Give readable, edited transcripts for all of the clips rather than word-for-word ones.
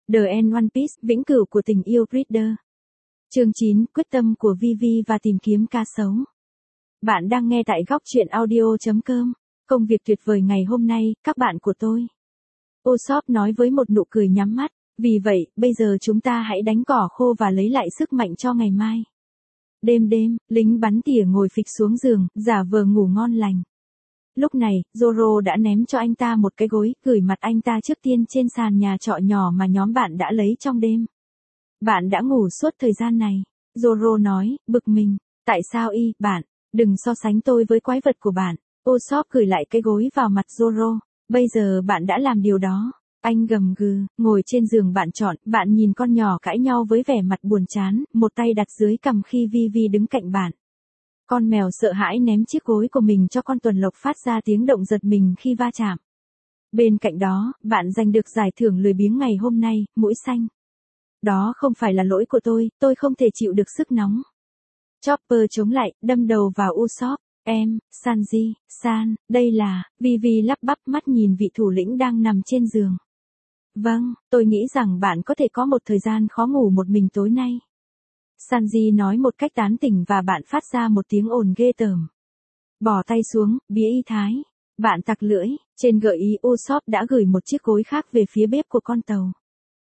The End One Piece, vĩnh cửu của tình yêu Reader. Chương 9, quyết tâm của Vivi và tìm kiếm cá sấu. Bạn đang nghe tại góc truyện audio.com. Công việc tuyệt vời ngày hôm nay, các bạn của tôi. Usopp nói với một nụ cười nhắm mắt. Vì vậy, bây giờ chúng ta hãy đánh cỏ khô và lấy lại sức mạnh cho ngày mai. Đêm, lính bắn tỉa ngồi phịch xuống giường, giả vờ ngủ ngon lành. Lúc này, Zoro đã ném cho anh ta một cái gối, gửi mặt anh ta trước tiên trên sàn nhà trọ nhỏ mà nhóm bạn đã lấy trong đêm. Bạn đã ngủ suốt thời gian này. Zoro nói, bực mình. Tại sao bạn, đừng so sánh tôi với quái vật của bạn. Usopp gửi lại cái gối vào mặt Zoro. Bây giờ bạn đã làm điều đó. Anh gầm gừ, ngồi trên giường bạn chọn, bạn nhìn con nhỏ cãi nhau với vẻ mặt buồn chán, một tay đặt dưới cằm khi Vivi đứng cạnh bạn. Con mèo sợ hãi ném chiếc gối của mình cho con tuần lộc phát ra tiếng động giật mình khi va chạm. Bên cạnh đó, bạn giành được giải thưởng lười biếng ngày hôm nay, mũi xanh. Đó không phải là lỗi của tôi không thể chịu được sức nóng. Chopper chống lại, đâm đầu vào Usopp. Sanji, đây là, Vivi lắp bắp mắt nhìn vị thủ lĩnh đang nằm trên giường. Vâng, tôi nghĩ rằng bạn có thể có một thời gian khó ngủ một mình tối nay. Sanji nói một cách tán tỉnh và bạn phát ra một tiếng ồn ghê tởm. Bỏ tay xuống, bía y thái. Bạn tặc lưỡi, trên gợi ý Usopp đã gửi một chiếc gối khác về phía bếp của con tàu.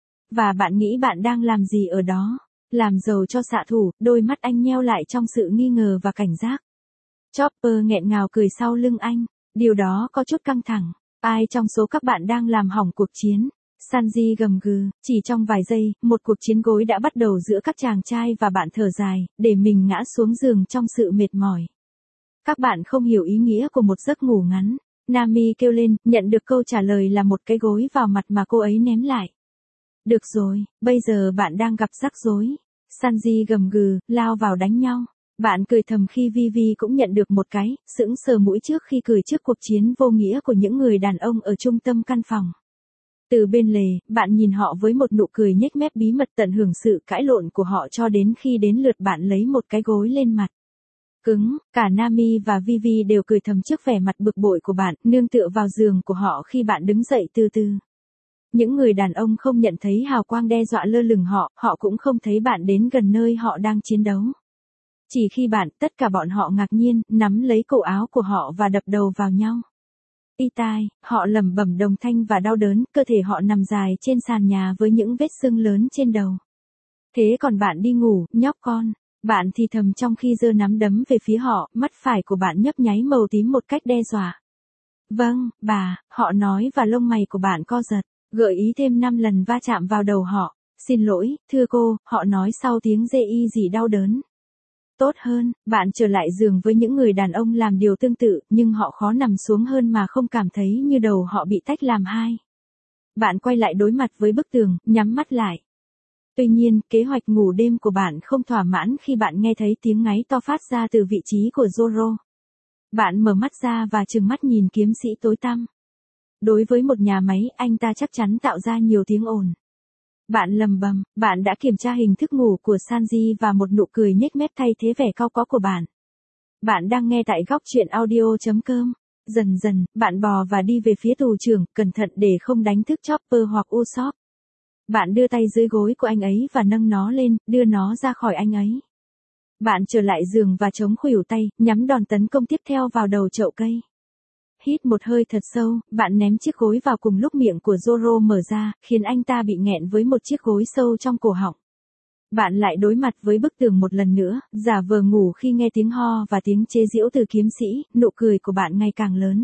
Và bạn nghĩ bạn đang làm gì ở đó? Làm dầu cho xạ thủ, đôi mắt anh nheo lại trong sự nghi ngờ và cảnh giác. Chopper nghẹn ngào cười sau lưng anh. Điều đó có chút căng thẳng. Ai trong số các bạn đang làm hỏng cuộc chiến? Sanji gầm gừ, chỉ trong vài giây, một cuộc chiến gối đã bắt đầu giữa các chàng trai và bạn thở dài, để mình ngã xuống giường trong sự mệt mỏi. Các bạn không hiểu ý nghĩa của một giấc ngủ ngắn. Nami kêu lên, nhận được câu trả lời là một cái gối vào mặt mà cô ấy ném lại. Được rồi, bây giờ bạn đang gặp rắc rối. Sanji gầm gừ, lao vào đánh nhau. Bạn cười thầm khi Vivi cũng nhận được một cái, sững sờ mũi trước khi cười trước cuộc chiến vô nghĩa của những người đàn ông ở trung tâm căn phòng. Từ bên lề, bạn nhìn họ với một nụ cười nhếch mép bí mật tận hưởng sự cãi lộn của họ cho đến khi đến lượt bạn lấy một cái gối lên mặt. Cứng, cả Nami và Vivi đều cười thầm trước vẻ mặt bực bội của bạn, nương tựa vào giường của họ khi bạn đứng dậy từ từ. Những người đàn ông không nhận thấy hào quang đe dọa lơ lửng họ cũng không thấy bạn đến gần nơi họ đang chiến đấu. Chỉ khi tất cả bọn họ ngạc nhiên, nắm lấy cổ áo của họ và đập đầu vào nhau. Tai, họ lẩm bẩm đồng thanh và đau đớn, cơ thể họ nằm dài trên sàn nhà với những vết sưng lớn trên đầu. Thế còn bạn đi ngủ, nhóc con. Bạn thì thầm trong khi giơ nắm đấm về phía họ, mắt phải của bạn nhấp nháy màu tím một cách đe dọa. Vâng, bà, họ nói và lông mày của bạn co giật, gợi ý thêm 5 lần va chạm vào đầu họ. Xin lỗi, thưa cô, họ nói sau tiếng gì đau đớn. Tốt hơn, bạn trở lại giường với những người đàn ông làm điều tương tự, nhưng họ khó nằm xuống hơn mà không cảm thấy như đầu họ bị tách làm hai. Bạn quay lại đối mặt với bức tường, nhắm mắt lại. Tuy nhiên, kế hoạch ngủ đêm của bạn không thỏa mãn khi bạn nghe thấy tiếng ngáy to phát ra từ vị trí của Zoro. Bạn mở mắt ra và trừng mắt nhìn kiếm sĩ tối tăm. Đối với một nhà máy, anh ta chắc chắn tạo ra nhiều tiếng ồn. Bạn lầm bầm, bạn đã kiểm tra hình thức ngủ của Sanji và một nụ cười nhếch mép thay thế vẻ cau có của bạn. Bạn đang nghe tại góc truyện audio.com. Dần dần, bạn bò và đi về phía tù trưởng, cẩn thận để không đánh thức Chopper hoặc Usopp. Bạn đưa tay dưới gối của anh ấy và nâng nó lên, đưa nó ra khỏi anh ấy. Bạn trở lại giường và chống khuỷu tay, nhắm đòn tấn công tiếp theo vào đầu chậu cây. Hít một hơi thật sâu, bạn ném chiếc gối vào cùng lúc miệng của Zoro mở ra, khiến anh ta bị nghẹn với một chiếc gối sâu trong cổ họng. Bạn lại đối mặt với bức tường một lần nữa, giả vờ ngủ khi nghe tiếng ho và tiếng chế giễu từ kiếm sĩ, nụ cười của bạn ngày càng lớn.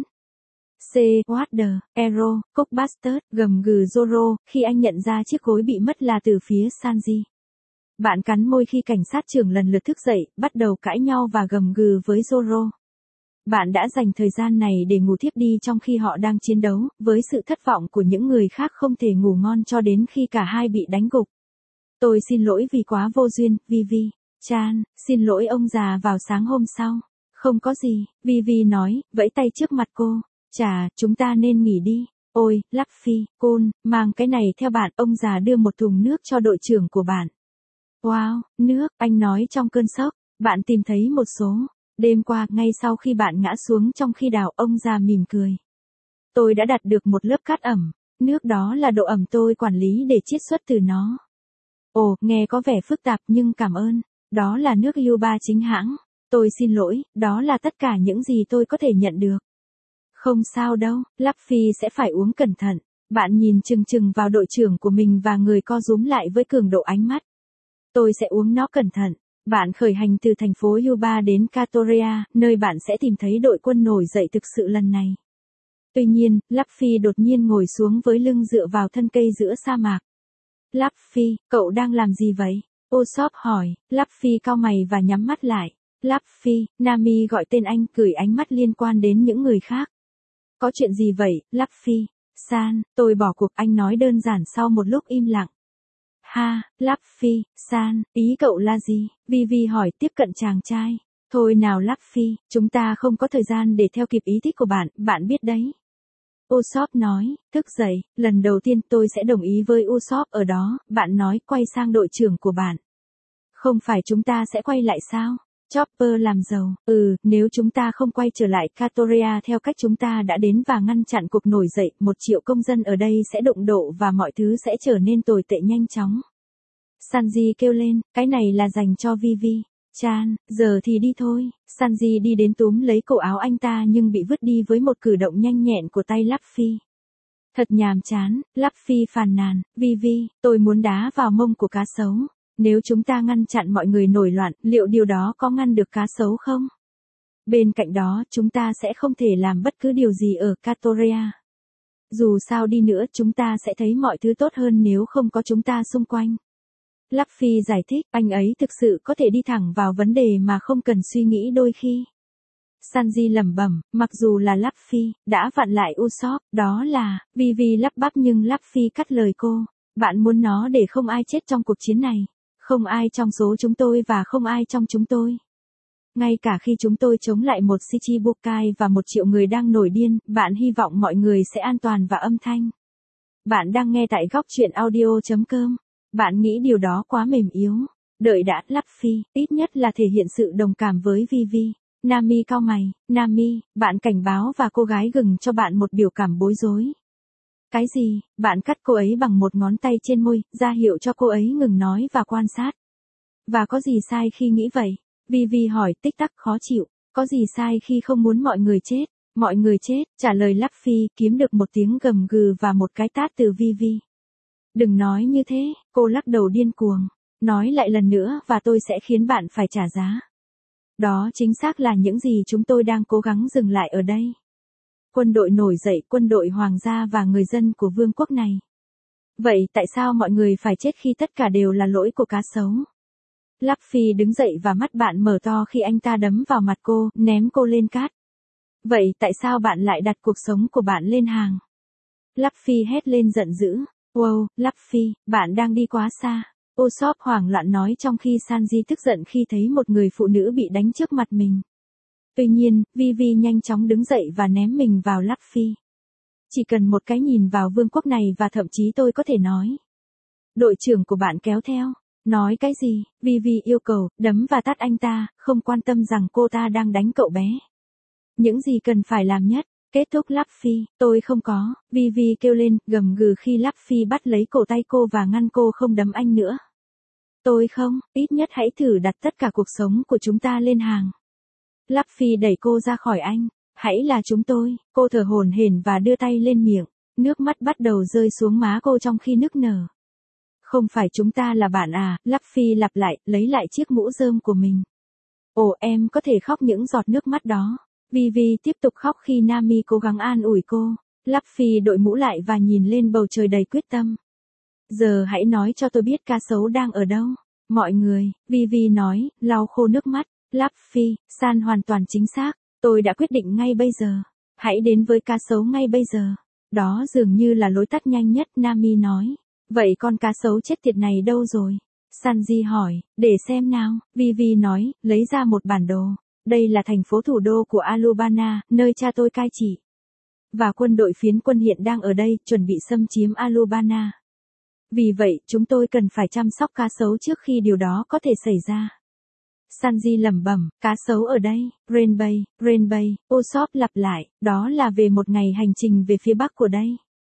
What the, Arrow, Cockbusters, gầm gừ Zoro, khi anh nhận ra chiếc gối bị mất là từ phía Sanji. Bạn cắn môi khi cảnh sát trưởng lần lượt thức dậy, bắt đầu cãi nhau và gầm gừ với Zoro. Bạn đã dành thời gian này để ngủ thiếp đi trong khi họ đang chiến đấu, với sự thất vọng của những người khác không thể ngủ ngon cho đến khi cả hai bị đánh gục. Tôi xin lỗi vì quá vô duyên, Vivi. Chan, xin lỗi ông già vào sáng hôm sau. Không có gì, Vivi nói, vẫy tay trước mặt cô. Chà, chúng ta nên nghỉ đi. Ôi, Luffy, Côn, mang cái này theo bạn. Ông già đưa một thùng nước cho đội trưởng của bạn. Wow, nước, anh nói trong cơn sốc. Bạn tìm thấy một số. Đêm qua, ngay sau khi bạn ngã xuống trong khi đào, ông già mỉm cười. Tôi đã đặt được một lớp cát ẩm. Nước đó là độ ẩm tôi quản lý để chiết xuất từ nó. Ồ, nghe có vẻ phức tạp nhưng cảm ơn. Đó là nước Yuba chính hãng. Tôi xin lỗi, đó là tất cả những gì tôi có thể nhận được. Không sao đâu, Luffy sẽ phải uống cẩn thận. Bạn nhìn chừng chừng vào đội trưởng của mình và người co rúm lại với cường độ ánh mắt. Tôi sẽ uống nó cẩn thận. Bạn khởi hành từ thành phố Yuba đến Katoria, nơi bạn sẽ tìm thấy đội quân nổi dậy thực sự lần này. Tuy nhiên, Luffy đột nhiên ngồi xuống với lưng dựa vào thân cây giữa sa mạc. Luffy, cậu đang làm gì vậy? Usopp hỏi. Luffy cau mày và nhắm mắt lại. Luffy, Nami gọi tên anh, gửi ánh mắt liên quan đến những người khác. Có chuyện gì vậy, Luffy? San, tôi bỏ cuộc, anh nói đơn giản sau một lúc im lặng. Ha, Luffy, San, ý cậu là gì? Vivi hỏi tiếp cận chàng trai. Thôi nào Luffy, chúng ta không có thời gian để theo kịp ý thích của bạn biết đấy. Usopp nói, thức dậy, lần đầu tiên tôi sẽ đồng ý với Usopp ở đó, bạn nói quay sang đội trưởng của bạn. Không phải chúng ta sẽ quay lại sao? Chopper làm giàu, nếu chúng ta không quay trở lại Katoria theo cách chúng ta đã đến và ngăn chặn cuộc nổi dậy, 1 triệu công dân ở đây sẽ đụng độ và mọi thứ sẽ trở nên tồi tệ nhanh chóng. Sanji kêu lên, cái này là dành cho Vivi. Chan, giờ thì đi thôi. Sanji đi đến túm lấy cổ áo anh ta nhưng bị vứt đi với một cử động nhanh nhẹn của tay Luffy. Thật nhàm chán, Luffy phàn nàn, Vivi, tôi muốn đá vào mông của cá sấu. Nếu chúng ta ngăn chặn mọi người nổi loạn, liệu điều đó có ngăn được cá sấu không? Bên cạnh đó, chúng ta sẽ không thể làm bất cứ điều gì ở Katoria. Dù sao đi nữa, chúng ta sẽ thấy mọi thứ tốt hơn nếu không có chúng ta xung quanh. Luffy giải thích, anh ấy thực sự có thể đi thẳng vào vấn đề mà không cần suy nghĩ đôi khi. Sanji lẩm bẩm, mặc dù là Luffy, đã vặn lại Usopp, đó là, Vivi lắp bắp nhưng Luffy cắt lời cô. Bạn muốn nó để không ai chết trong cuộc chiến này. Không ai trong số chúng tôi và không ai trong chúng tôi. Ngay cả khi chúng tôi chống lại một Shichibukai và 1 triệu người đang nổi điên, bạn hy vọng mọi người sẽ an toàn và âm thanh. Bạn đang nghe tại góc truyện audio.com. Bạn nghĩ điều đó quá mềm yếu. Đợi đã, Luffy, ít nhất là thể hiện sự đồng cảm với Vivi. Nami cau mày, Nami, bạn cảnh báo và cô gái gừng cho bạn một biểu cảm bối rối. Cái gì? Bạn cắt cô ấy bằng một ngón tay trên môi, ra hiệu cho cô ấy ngừng nói và quan sát. Và có gì sai khi nghĩ vậy? Vivi hỏi tích tắc khó chịu. Có gì sai khi không muốn mọi người chết? Mọi người chết, trả lời Luffy, kiếm được một tiếng gầm gừ và một cái tát từ Vivi. Đừng nói như thế, cô lắc đầu điên cuồng. Nói lại lần nữa và tôi sẽ khiến bạn phải trả giá. Đó chính xác là những gì chúng tôi đang cố gắng dừng lại ở đây. Quân đội nổi dậy, quân đội hoàng gia và người dân của vương quốc này. Vậy tại sao mọi người phải chết khi tất cả đều là lỗi của cá sấu? Luffy đứng dậy và mắt bạn mở to khi anh ta đấm vào mặt cô, ném cô lên cát. Vậy tại sao bạn lại đặt cuộc sống của bạn lên hàng? Luffy hét lên giận dữ. Wow, Luffy, bạn đang đi quá xa. Usopp hoảng loạn nói trong khi Sanji tức giận khi thấy một người phụ nữ bị đánh trước mặt mình. Tuy nhiên, Vivi nhanh chóng đứng dậy và ném mình vào Luffy. Chỉ cần một cái nhìn vào vương quốc này và thậm chí tôi có thể nói. Đội trưởng của bạn kéo theo. Nói cái gì? Vivi yêu cầu, đấm và tát anh ta, không quan tâm rằng cô ta đang đánh cậu bé. Những gì cần phải làm nhất? Kết thúc Luffy, tôi không có. Vivi kêu lên, gầm gừ khi Luffy bắt lấy cổ tay cô và ngăn cô không đấm anh nữa. Tôi không, ít nhất hãy thử đặt tất cả cuộc sống của chúng ta lên hàng. Luffy đẩy cô ra khỏi anh. Hãy là chúng tôi. Cô thở hổn hển và đưa tay lên miệng. Nước mắt bắt đầu rơi xuống má cô trong khi nức nở. Không phải chúng ta là bạn à? Luffy lặp lại, lấy lại chiếc mũ rơm của mình. Ồ, em có thể khóc những giọt nước mắt đó. Vivi tiếp tục khóc khi Nami cố gắng an ủi cô. Luffy đội mũ lại và nhìn lên bầu trời đầy quyết tâm. Giờ hãy nói cho tôi biết cá sấu đang ở đâu. Mọi người, Vivi nói, lau khô nước mắt. Luffy, San hoàn toàn chính xác. Tôi đã quyết định ngay bây giờ. Hãy đến với cá sấu ngay bây giờ. Đó dường như là lối tắt nhanh nhất, Nami nói. Vậy con cá sấu chết tiệt này đâu rồi? Sanji hỏi, để xem nào. Vivi nói, lấy ra một bản đồ. Đây là thành phố thủ đô của Alubana, nơi cha tôi cai trị. Và quân đội phiến quân hiện đang ở đây, chuẩn bị xâm chiếm Alubana. Vì vậy, chúng tôi cần phải chăm sóc cá sấu trước khi điều đó có thể xảy ra. Sanji lẩm bẩm, cá sấu ở đây, Rainbay, Usopp lặp lại, đó là về một ngày hành trình về phía bắc của đây.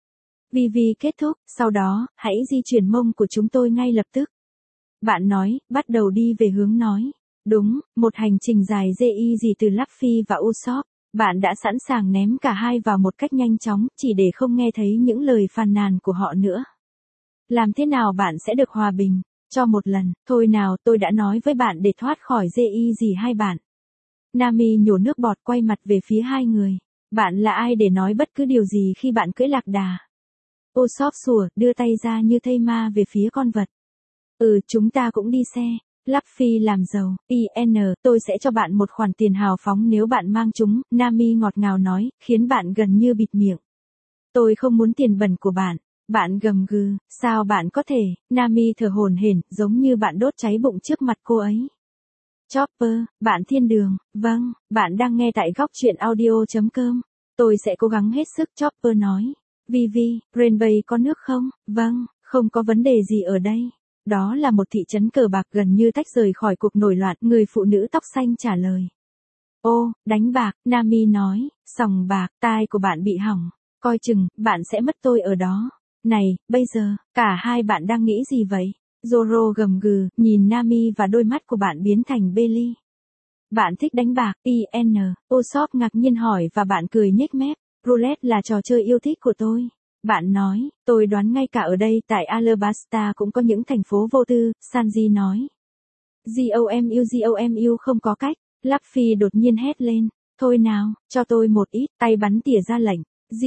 Vivi kết thúc, sau đó, hãy di chuyển mông của chúng tôi ngay lập tức. Bạn nói, bắt đầu đi về hướng nói. Đúng, một hành trình dài dê y gì từ Luffy và Usopp. Bạn đã sẵn sàng ném cả hai vào một cách nhanh chóng, chỉ để không nghe thấy những lời phàn nàn của họ nữa. Làm thế nào bạn sẽ được hòa bình? Cho một lần, thôi nào, tôi đã nói với bạn để thoát khỏi dê y gì hai bạn. Nami nhổ nước bọt quay mặt về phía hai người. Bạn là ai để nói bất cứ điều gì khi bạn cưỡi lạc đà? Usopp sủa, đưa tay ra như thây ma về phía con vật. Chúng ta cũng đi xe. Luffy làm giàu, tôi sẽ cho bạn một khoản tiền hào phóng nếu bạn mang chúng, Nami ngọt ngào nói, khiến bạn gần như bịt miệng. Tôi không muốn tiền bẩn của bạn. Bạn gầm gừ, sao bạn có thể, Nami thở hổn hển, giống như bạn đốt cháy bụng trước mặt cô ấy. Chopper, bạn thiên đường, vâng, bạn đang nghe tại góc truyện audio.com. Tôi sẽ cố gắng hết sức, Chopper nói. Vivi, Rainbay có nước không? Vâng, không có vấn đề gì ở đây. Đó là một thị trấn cờ bạc gần như tách rời khỏi cuộc nổi loạn, người phụ nữ tóc xanh trả lời. Ô, đánh bạc, Nami nói, sòng bạc, tai của bạn bị hỏng. Coi chừng, bạn sẽ mất tôi ở đó. Này, bây giờ, cả hai bạn đang nghĩ gì vậy? Zoro gầm gừ, nhìn Nami và đôi mắt của bạn biến thành Belly. Bạn thích đánh bạc, Usopp ngạc nhiên hỏi và bạn cười nhếch mép. Roulette là trò chơi yêu thích của tôi. Bạn nói, tôi đoán ngay cả ở đây tại Alabasta cũng có những thành phố vô tư, Sanji nói. GOMU không có cách, Luffy đột nhiên hét lên. Thôi nào, cho tôi một ít, tay bắn tỉa ra lệnh.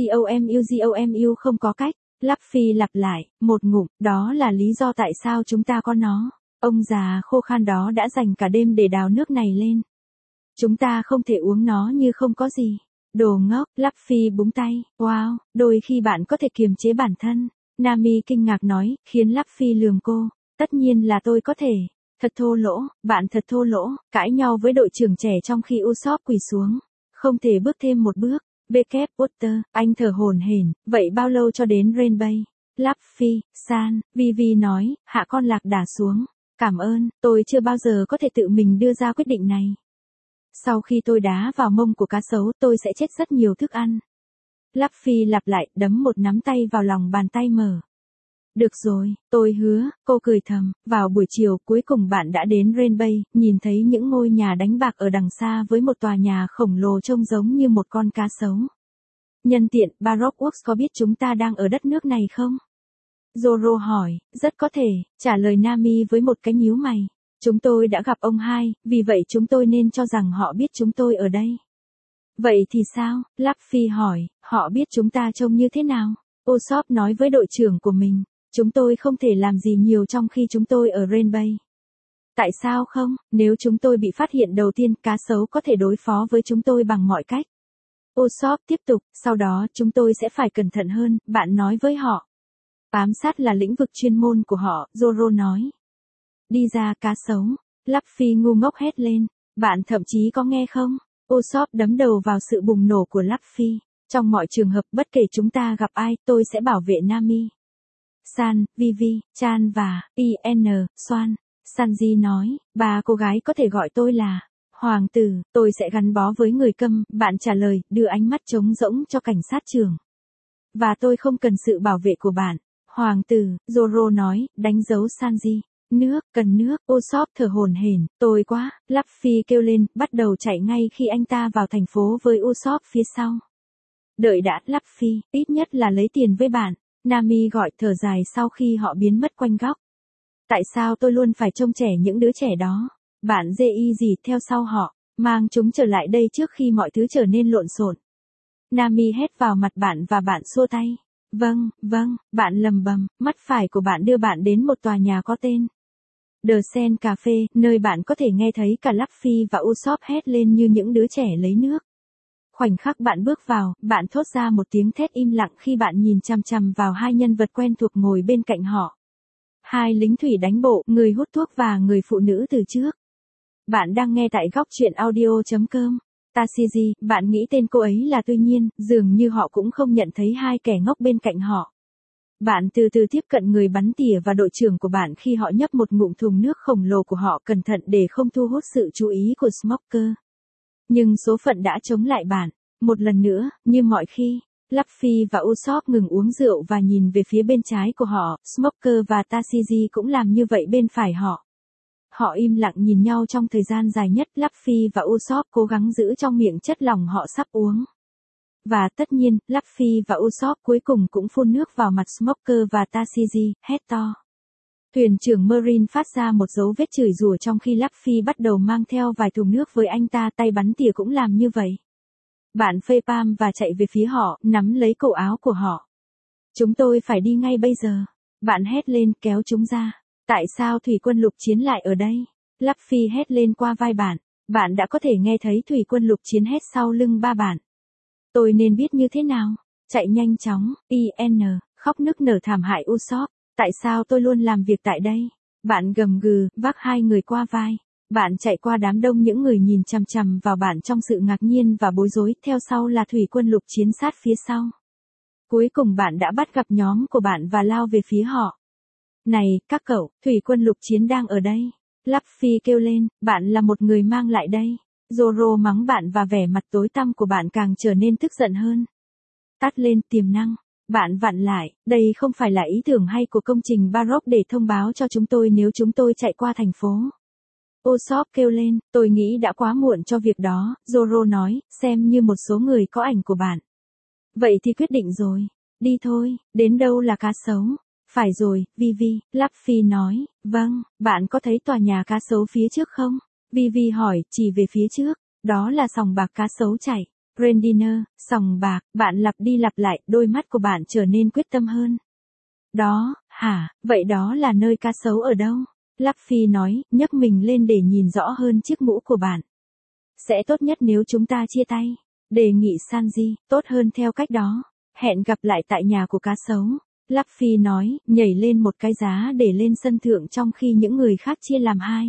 GOMU không có cách. Luffy lặp lại, một ngụm, đó là lý do tại sao chúng ta có nó. Ông già khô khan đó đã dành cả đêm để đào nước này lên. Chúng ta không thể uống nó như không có gì. Đồ ngốc, Luffy búng tay, wow, đôi khi bạn có thể kiềm chế bản thân. Nami kinh ngạc nói, khiến Luffy lườm cô. Tất nhiên là tôi có thể. Thật thô lỗ, bạn thật thô lỗ, cãi nhau với đội trưởng trẻ trong khi Usopp quỳ xuống. Không thể bước thêm một bước. Bkep Potter, anh thở hổn hển, vậy bao lâu cho đến Rainbay? Luffy, San, Vivi nói, hạ con lạc đà xuống. Cảm ơn, tôi chưa bao giờ có thể tự mình đưa ra quyết định này. Sau khi tôi đá vào mông của cá sấu, tôi sẽ chết rất nhiều thức ăn. Luffy lặp lại, đấm một nắm tay vào lòng bàn tay mở. Được rồi, tôi hứa, cô cười thầm, vào buổi chiều cuối cùng bạn đã đến Rainbay, nhìn thấy những ngôi nhà đánh bạc ở đằng xa với một tòa nhà khổng lồ trông giống như một con cá sấu. Nhân tiện, Baroque có biết chúng ta đang ở đất nước này không? Zoro hỏi, rất có thể, trả lời Nami với một cái nhíu mày. Chúng tôi đã gặp ông hai, vì vậy chúng tôi nên cho rằng họ biết chúng tôi ở đây. Vậy thì sao? Luffy hỏi, họ biết chúng ta trông như thế nào? Usopp nói với đội trưởng của mình. Chúng tôi không thể làm gì nhiều trong khi chúng tôi ở Rainbay. Tại sao không? Nếu chúng tôi bị phát hiện đầu tiên, cá sấu có thể đối phó với chúng tôi bằng mọi cách. Usopp tiếp tục, sau đó chúng tôi sẽ phải cẩn thận hơn, bạn nói với họ. Ám sát là lĩnh vực chuyên môn của họ, Zoro nói. Đi ra cá sấu. Luffy ngu ngốc hét lên. Bạn thậm chí có nghe không? Usopp đấm đầu vào sự bùng nổ của Luffy. Trong mọi trường hợp, bất kể chúng ta gặp ai, tôi sẽ bảo vệ Nami. San, Vivi, Chan và Soan. Sanji nói, ba cô gái có thể gọi tôi là Hoàng tử, tôi sẽ gắn bó với người câm, bạn trả lời, đưa ánh mắt trống rỗng cho cảnh sát trưởng. Và tôi không cần sự bảo vệ của bạn. Hoàng tử, Zoro nói, đánh dấu Sanji. Nước, cần nước, Usopp thở hổn hển, tôi quá, Luffy kêu lên, bắt đầu chạy ngay khi anh ta vào thành phố với Usopp phía sau. Đợi đã, Luffy, ít nhất là lấy tiền với bạn. Nami gọi thở dài sau khi họ biến mất quanh góc. Tại sao tôi luôn phải trông trẻ những đứa trẻ đó? Bạn dê y gì theo sau họ, mang chúng trở lại đây trước khi mọi thứ trở nên lộn xộn. Nami hét vào mặt bạn và bạn xua tay. Vâng, bạn lầm bầm, mắt phải của bạn đưa bạn đến một tòa nhà có tên The Sen Cafe, nơi bạn có thể nghe thấy cả Luffy và Usopp hét lên như những đứa trẻ lấy nước. Khoảnh khắc bạn bước vào, bạn thốt ra một tiếng thét im lặng khi bạn nhìn chằm chằm vào hai nhân vật quen thuộc ngồi bên cạnh họ. Hai lính thủy đánh bộ, người hút thuốc và người phụ nữ từ trước. Bạn đang nghe tại góc truyện audio.com. Tashiji, bạn nghĩ tên cô ấy là Tuy Nhiên, dường như họ cũng không nhận thấy hai kẻ ngốc bên cạnh họ. Bạn từ từ tiếp cận người bắn tỉa và đội trưởng của bạn khi họ nhấp một ngụm thùng nước khổng lồ của họ cẩn thận để không thu hút sự chú ý của Smoker. Nhưng số phận đã chống lại bạn. Một lần nữa, như mọi khi, Luffy và Usopp ngừng uống rượu và nhìn về phía bên trái của họ, Smoker và Tashigi cũng làm như vậy bên phải họ. Họ im lặng nhìn nhau trong thời gian dài nhất, Luffy và Usopp cố gắng giữ trong miệng chất lỏng họ sắp uống. Và tất nhiên, Luffy và Usopp cuối cùng cũng phun nước vào mặt Smoker và Tashigi, hét to. Thuyền trưởng Marine phát ra một dấu vết chửi rủa trong khi Luffy bắt đầu mang theo vài thùng nước với anh ta, tay bắn tỉa cũng làm như vậy. Bạn phê Pam và chạy về phía họ, nắm lấy cổ áo của họ. Chúng tôi phải đi ngay bây giờ. Bạn hét lên, kéo chúng ra. Tại sao thủy quân lục chiến lại ở đây? Luffy hét lên qua vai bạn. Bạn đã có thể nghe thấy thủy quân lục chiến hét sau lưng ba bạn. Tôi nên biết như thế nào? Chạy nhanh chóng, IN, khóc nức nở thảm hại Usopp. Tại sao tôi luôn làm việc tại đây? Bạn gầm gừ, vác hai người qua vai. Bạn chạy qua đám đông những người nhìn chằm chằm vào bạn trong sự ngạc nhiên và bối rối, theo sau là thủy quân lục chiến sát phía sau. Cuối cùng bạn đã bắt gặp nhóm của bạn và lao về phía họ. Này, các cậu, thủy quân lục chiến đang ở đây. Luffy kêu lên, bạn là một người mang lại đây. Zoro mắng bạn và vẻ mặt tối tăm của bạn càng trở nên tức giận hơn. Tắt lên tiềm năng. Bạn vặn lại, đây không phải là ý tưởng hay của công trình Baroque để thông báo cho chúng tôi nếu chúng tôi chạy qua thành phố. Usopp kêu lên, tôi nghĩ đã quá muộn cho việc đó, Zoro nói, xem như một số người có ảnh của bạn. Vậy thì quyết định rồi. Đi thôi, đến đâu là cá sấu? Phải rồi, Vivi, Luffy nói, vâng, bạn có thấy tòa nhà cá sấu phía trước không? Vivi hỏi, chỉ về phía trước, đó là sòng bạc cá sấu chạy. Grandiner, sòng bạc, bạn lặp đi lặp lại, đôi mắt của bạn trở nên quyết tâm hơn. Đó, hả, vậy đó là nơi cá sấu ở đâu? Luffy nói, nhấc mình lên để nhìn rõ hơn chiếc mũ của bạn. Sẽ tốt nhất nếu chúng ta chia tay. Đề nghị Sanji, tốt hơn theo cách đó. Hẹn gặp lại tại nhà của cá sấu. Luffy nói, nhảy lên một cái giá để lên sân thượng trong khi những người khác chia làm hai.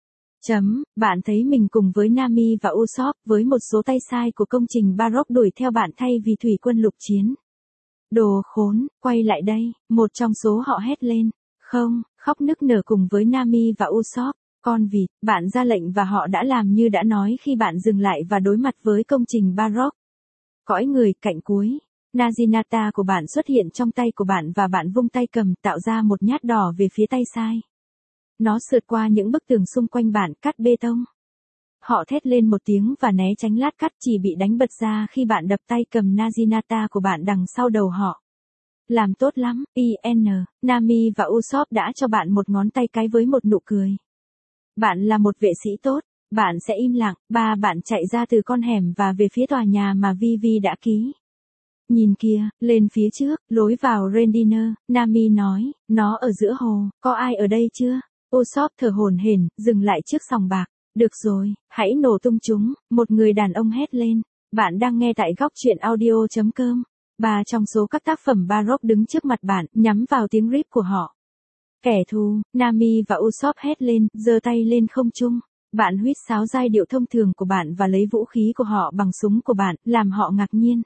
Bạn thấy mình cùng với Nami và Usopp với một số tay sai của công trình Baroque đuổi theo bạn thay vì thủy quân lục chiến. Đồ khốn, quay lại đây, một trong số họ hét lên. Không, khóc nức nở cùng với Nami và Usopp. Con vịt, bạn ra lệnh và họ đã làm như đã nói khi bạn dừng lại và đối mặt với công trình Baroque. Cõi người cạnh cuối. Naginata của bạn xuất hiện trong tay của bạn và bạn vung tay cầm tạo ra một nhát đỏ về phía tay sai. Nó sượt qua những bức tường xung quanh bạn, cắt bê tông. Họ thét lên một tiếng và né tránh lát cắt, chỉ bị đánh bật ra khi bạn đập tay cầm Naginata của bạn đằng sau đầu họ. Làm tốt lắm, IN, Nami và Usopp đã cho bạn một ngón tay cái với một nụ cười. Bạn là một vệ sĩ tốt, bạn sẽ im lặng, ba bạn chạy ra từ con hẻm và về phía tòa nhà mà Vivi đã ký. Nhìn kìa, lên phía trước, lối vào Rendiner, Nami nói, nó ở giữa hồ, có ai ở đây chưa? Usopp thở hổn hển, dừng lại trước sòng bạc. Được rồi, hãy nổ tung chúng, một người đàn ông hét lên. Bạn đang nghe tại góc truyện audio.com. Ba trong số các tác phẩm Baroque đứng trước mặt bạn, nhắm vào tiếng rip của họ. Kẻ thù, Nami và Usopp hét lên, giơ tay lên không trung. Bạn huýt sáo giai điệu thông thường của bạn và lấy vũ khí của họ bằng súng của bạn, làm họ ngạc nhiên.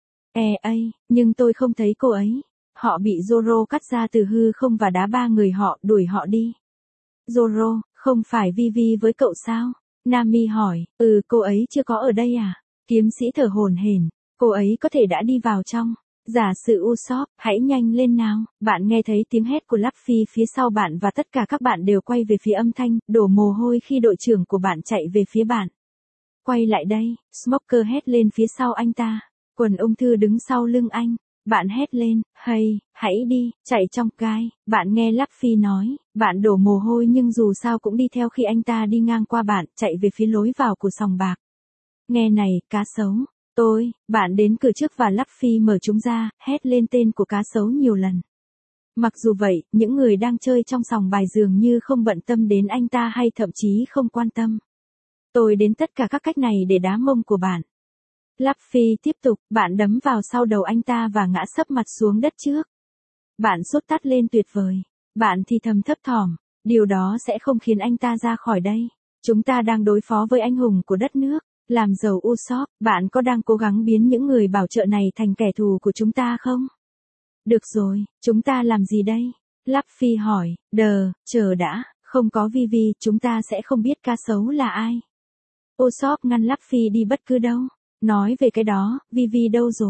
Nhưng tôi không thấy cô ấy. Họ bị Zoro cắt ra từ hư không và đá ba người họ, đuổi họ đi. Zoro, không phải Vivi với cậu sao? Nami hỏi, cô ấy chưa có ở đây à? Kiếm sĩ thở hổn hển, cô ấy có thể đã đi vào trong. Giả sử Usopp, hãy nhanh lên nào. Bạn nghe thấy tiếng hét của Luffy phía sau bạn và tất cả các bạn đều quay về phía âm thanh, đổ mồ hôi khi đội trưởng của bạn chạy về phía bạn. Quay lại đây, Smoker hét lên phía sau anh ta. Quần ung thư đứng sau lưng anh. Bạn hét lên, hey, hãy đi, chạy trong gai. Bạn nghe Luffy nói, bạn đổ mồ hôi nhưng dù sao cũng đi theo khi anh ta đi ngang qua bạn, chạy về phía lối vào của sòng bạc. Nghe này, cá sấu. Bạn đến cửa trước và Luffy mở chúng ra, hét lên tên của cá sấu nhiều lần. Mặc dù vậy, những người đang chơi trong sòng bài dường như không bận tâm đến anh ta hay thậm chí không quan tâm. Tôi đến tất cả các cách này để đá mông của bạn. Luffy tiếp tục, bạn đấm vào sau đầu anh ta và ngã sấp mặt xuống đất trước. Bạn sốt tắt lên tuyệt vời. Bạn thì thầm thấp thỏm, điều đó sẽ không khiến anh ta ra khỏi đây. Chúng ta đang đối phó với anh hùng của đất nước. Làm giàu Usopp, bạn có đang cố gắng biến những người bảo trợ này thành kẻ thù của chúng ta không? Được rồi, chúng ta làm gì đây? Luffy hỏi, chờ đã, không có Vivi, chúng ta sẽ không biết cá sấu là ai. Usopp ngăn Luffy đi bất cứ đâu. Nói về cái đó, Vivi đâu rồi?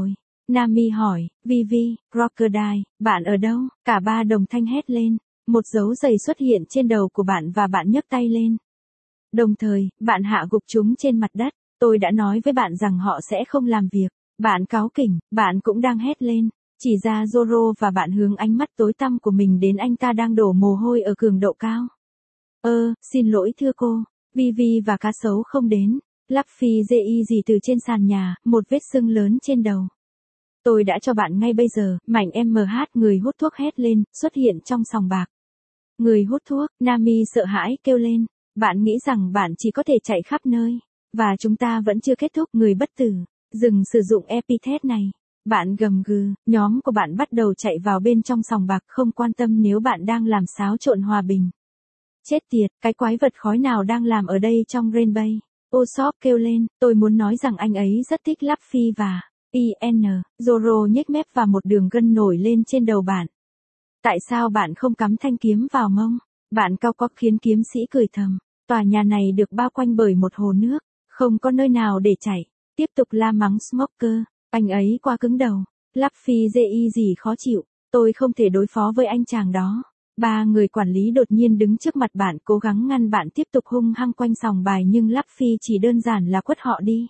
Nami hỏi, Vivi, Crocodile, bạn ở đâu? Cả ba đồng thanh hét lên. Một dấu giày xuất hiện trên đầu của bạn và bạn nhấc tay lên. Đồng thời, bạn hạ gục chúng trên mặt đất. Tôi đã nói với bạn rằng họ sẽ không làm việc. Bạn cáu kỉnh, bạn cũng đang hét lên. Chỉ ra Zoro và bạn hướng ánh mắt tối tăm của mình đến anh ta đang đổ mồ hôi ở cường độ cao. Xin lỗi thưa cô. Vivi và cá sấu không đến. Luffy dây gì từ trên sàn nhà, một vết sưng lớn trên đầu. Tôi đã cho bạn ngay bây giờ, mảnh MH người hút thuốc hét lên, xuất hiện trong sòng bạc. Người hút thuốc, Nami sợ hãi kêu lên. Bạn nghĩ rằng bạn chỉ có thể chạy khắp nơi. Và chúng ta vẫn chưa kết thúc người bất tử. Dừng sử dụng epithet này. Bạn gầm gừ, nhóm của bạn bắt đầu chạy vào bên trong sòng bạc không quan tâm nếu bạn đang làm xáo trộn hòa bình. Chết tiệt, cái quái vật khói nào đang làm ở đây trong Rainbay? Usopp kêu lên, tôi muốn nói rằng anh ấy rất thích Luffy và Zoro nhếch mép và một đường gân nổi lên trên đầu bạn. Tại sao bạn không cắm thanh kiếm vào mông? Bạn cao có khiến kiếm sĩ cười thầm. Tòa nhà này được bao quanh bởi một hồ nước, không có nơi nào để chạy. Tiếp tục la mắng Smoker, anh ấy quá cứng đầu. Luffy dễ gì khó chịu, tôi không thể đối phó với anh chàng đó. Ba người quản lý đột nhiên đứng trước mặt bạn cố gắng ngăn bạn tiếp tục hung hăng quanh sòng bài nhưng Luffy chỉ đơn giản là quất họ đi.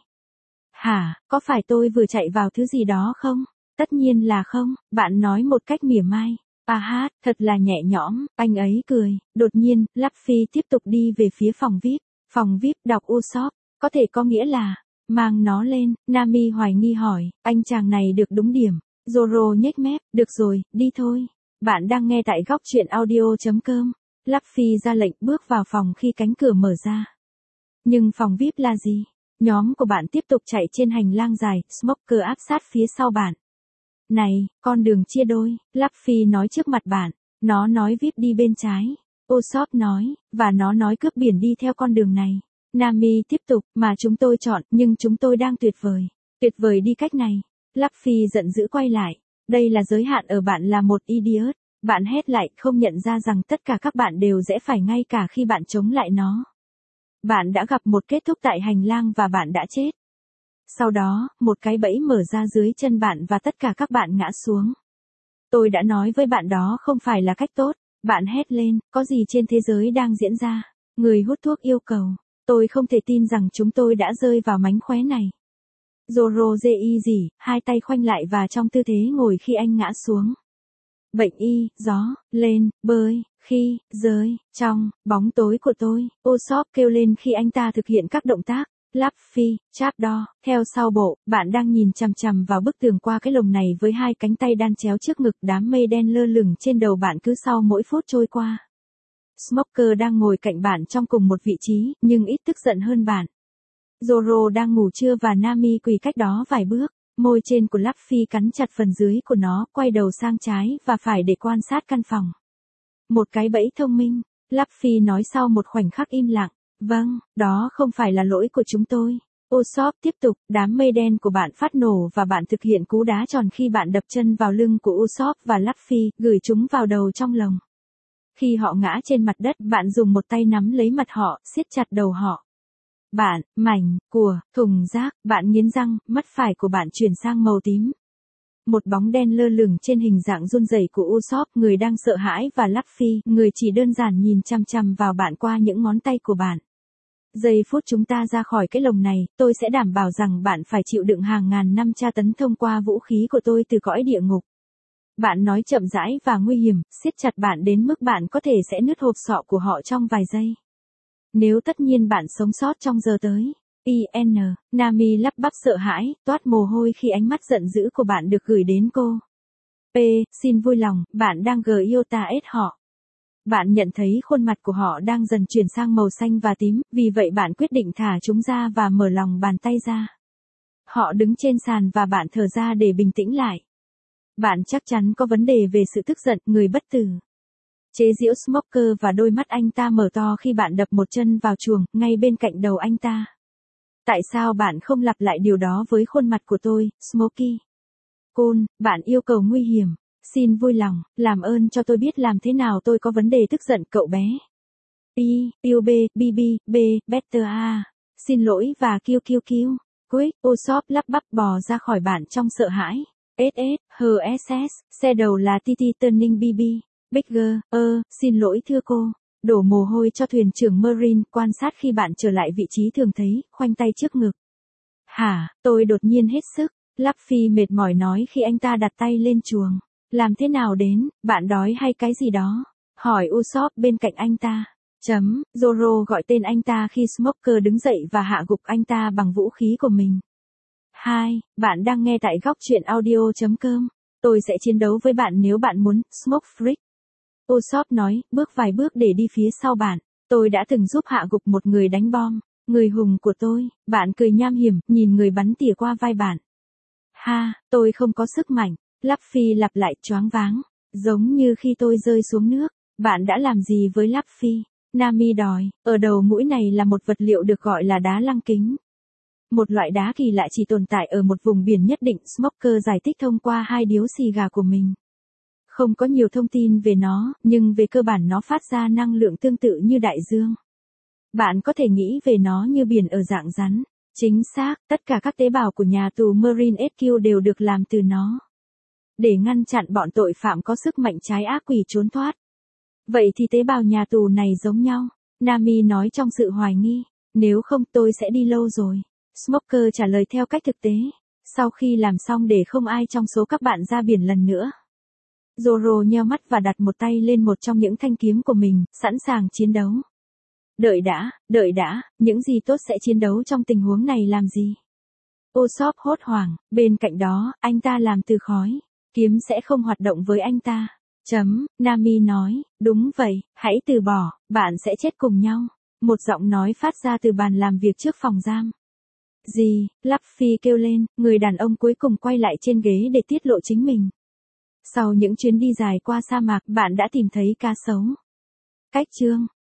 Hả, có phải tôi vừa chạy vào thứ gì đó không? Tất nhiên là không, bạn nói một cách mỉa mai. Thật là nhẹ nhõm, anh ấy cười. Đột nhiên, Luffy tiếp tục đi về phía phòng VIP. Phòng VIP đọc Usopp, có thể có nghĩa là, mang nó lên. Nami hoài nghi hỏi, anh chàng này được đúng điểm. Zoro nhếch mép, được rồi, đi thôi. Bạn đang nghe tại góc truyện audio.com. Luffy ra lệnh bước vào phòng khi cánh cửa mở ra. Nhưng phòng VIP là gì? Nhóm của bạn tiếp tục chạy trên hành lang dài, Smoker áp sát phía sau bạn. Này, con đường chia đôi, Luffy nói trước mặt bạn. Nó nói VIP đi bên trái. Usopp nói, và nó nói cướp biển đi theo con đường này. Nami tiếp tục, mà chúng tôi chọn, nhưng chúng tôi đang tuyệt vời. Tuyệt vời đi cách này. Luffy giận dữ quay lại. Đây là giới hạn ở bạn là một idiot. Bạn hét lại, không nhận ra rằng tất cả các bạn đều rẽ phải ngay cả khi bạn chống lại nó. Bạn đã gặp một kết thúc tại hành lang và bạn đã chết. Sau đó, một cái bẫy mở ra dưới chân bạn và tất cả các bạn ngã xuống. Tôi đã nói với bạn đó không phải là cách tốt. Bạn hét lên, có gì trên thế giới đang diễn ra? Người hút thuốc yêu cầu. Tôi không thể tin rằng chúng tôi đã rơi vào mánh khóe này. Zoro gì, hai tay khoanh lại và trong tư thế ngồi khi anh ngã xuống. Bệnh gió, lên, bơi, khi, rơi, trong, bóng tối của tôi. Usopp kêu lên khi anh ta thực hiện các động tác. Luffy, Chapdo, theo sau bộ, bạn đang nhìn chằm chằm vào bức tường qua cái lồng này với hai cánh tay đan chéo trước ngực, đám mây đen lơ lửng trên đầu bạn cứ sau mỗi phút trôi qua. Smoker đang ngồi cạnh bạn trong cùng một vị trí, nhưng ít tức giận hơn bạn. Zoro đang ngủ trưa và Nami quỳ cách đó vài bước. Môi trên của Luffy cắn chặt phần dưới của nó, quay đầu sang trái và phải để quan sát căn phòng. Một cái bẫy thông minh, Luffy nói sau một khoảnh khắc im lặng. Vâng, đó không phải là lỗi của chúng tôi. Usopp tiếp tục, đám mây đen của bạn phát nổ và bạn thực hiện cú đá tròn khi bạn đập chân vào lưng của Usopp và Luffy, gửi chúng vào đầu trong lồng. Khi họ ngã trên mặt đất, bạn dùng một tay nắm lấy mặt họ, siết chặt đầu họ. Bạn, mảnh, của, thùng rác, bạn nghiến răng, mắt phải của bạn chuyển sang màu tím. Một bóng đen lơ lửng trên hình dạng run rẩy của Usopp, người đang sợ hãi và Luffy, người chỉ đơn giản nhìn chằm chằm vào bạn qua những ngón tay của bạn. Giây phút chúng ta ra khỏi cái lồng này, tôi sẽ đảm bảo rằng bạn phải chịu đựng hàng ngàn năm tra tấn thông qua vũ khí của tôi từ cõi địa ngục. Bạn nói chậm rãi và nguy hiểm, siết chặt bạn đến mức bạn có thể sẽ nứt hộp sọ của họ trong vài giây. Nếu tất nhiên bạn sống sót trong giờ tới. Nami lắp bắp sợ hãi, toát mồ hôi khi ánh mắt giận dữ của bạn được gửi đến cô. Xin vui lòng, bạn đang GIOTS họ. Bạn nhận thấy khuôn mặt của họ đang dần chuyển sang màu xanh và tím, vì vậy bạn quyết định thả chúng ra và mở lòng bàn tay ra. Họ đứng trên sàn và bạn thở ra để bình tĩnh lại. Bạn chắc chắn có vấn đề về sự tức giận, người bất tử. Chế giễu Smoker và đôi mắt anh ta mở to khi bạn đập một chân vào chuồng, ngay bên cạnh đầu anh ta. Tại sao bạn không lặp lại điều đó với khuôn mặt của tôi, Smokey? Cool, bạn yêu cầu nguy hiểm. Xin vui lòng, làm ơn cho tôi biết làm thế nào tôi có vấn đề tức giận cậu bé. Better A. Xin lỗi và Q. Quick, Usopp lắp bắp bò ra khỏi bạn trong sợ hãi. SS, HSS, xe đầu là TT Turning BB. Bigger, xin lỗi thưa cô. Đổ mồ hôi cho thuyền trưởng Marine, quan sát khi bạn trở lại vị trí thường thấy, khoanh tay trước ngực. Hả, tôi đột nhiên hết sức. Luffy mệt mỏi nói khi anh ta đặt tay lên chuồng. Làm thế nào đến, bạn đói hay cái gì đó? Hỏi Usopp bên cạnh anh ta. Zoro gọi tên anh ta khi Smoker đứng dậy và hạ gục anh ta bằng vũ khí của mình. Bạn đang nghe tại góc truyện audio.com. Tôi sẽ chiến đấu với bạn nếu bạn muốn, Smoke Freak. Usopp nói, bước vài bước để đi phía sau bạn. Tôi đã từng giúp hạ gục một người đánh bom. Người hùng của tôi. Bạn cười nham hiểm, nhìn người bắn tỉa qua vai bạn. Tôi không có sức mạnh. Luffy lặp lại choáng váng. Giống như khi tôi rơi xuống nước. Bạn đã làm gì với Luffy? Nami đòi, ở đầu mũi này là một vật liệu được gọi là đá lăng kính. Một loại đá kỳ lạ chỉ tồn tại ở một vùng biển nhất định, Smoker giải thích thông qua 2 điếu xì gà của mình. Không có nhiều thông tin về nó, nhưng về cơ bản nó phát ra năng lượng tương tự như đại dương. Bạn có thể nghĩ về nó như biển ở dạng rắn. Chính xác, tất cả các tế bào của nhà tù Marine HQ đều được làm từ nó. Để ngăn chặn bọn tội phạm có sức mạnh trái ác quỷ trốn thoát. Vậy thì tế bào nhà tù này giống nhau? Nami nói trong sự hoài nghi. Nếu không tôi sẽ đi lâu rồi. Smoker trả lời theo cách thực tế. Sau khi làm xong để không ai trong số các bạn ra biển lần nữa. Zoro nheo mắt và đặt một tay lên một trong những thanh kiếm của mình, sẵn sàng chiến đấu. Đợi đã, những gì tốt sẽ chiến đấu trong tình huống này làm gì? Usopp hốt hoảng, bên cạnh đó, anh ta làm từ khói. Kiếm sẽ không hoạt động với anh ta. Nami nói, đúng vậy, hãy từ bỏ, bạn sẽ chết cùng nhau. Một giọng nói phát ra từ bàn làm việc trước phòng giam. Gì, Luffy kêu lên, người đàn ông cuối cùng quay lại trên ghế để tiết lộ chính mình. Sau những chuyến đi dài qua sa mạc, bạn đã tìm thấy cá sấu. Cách chương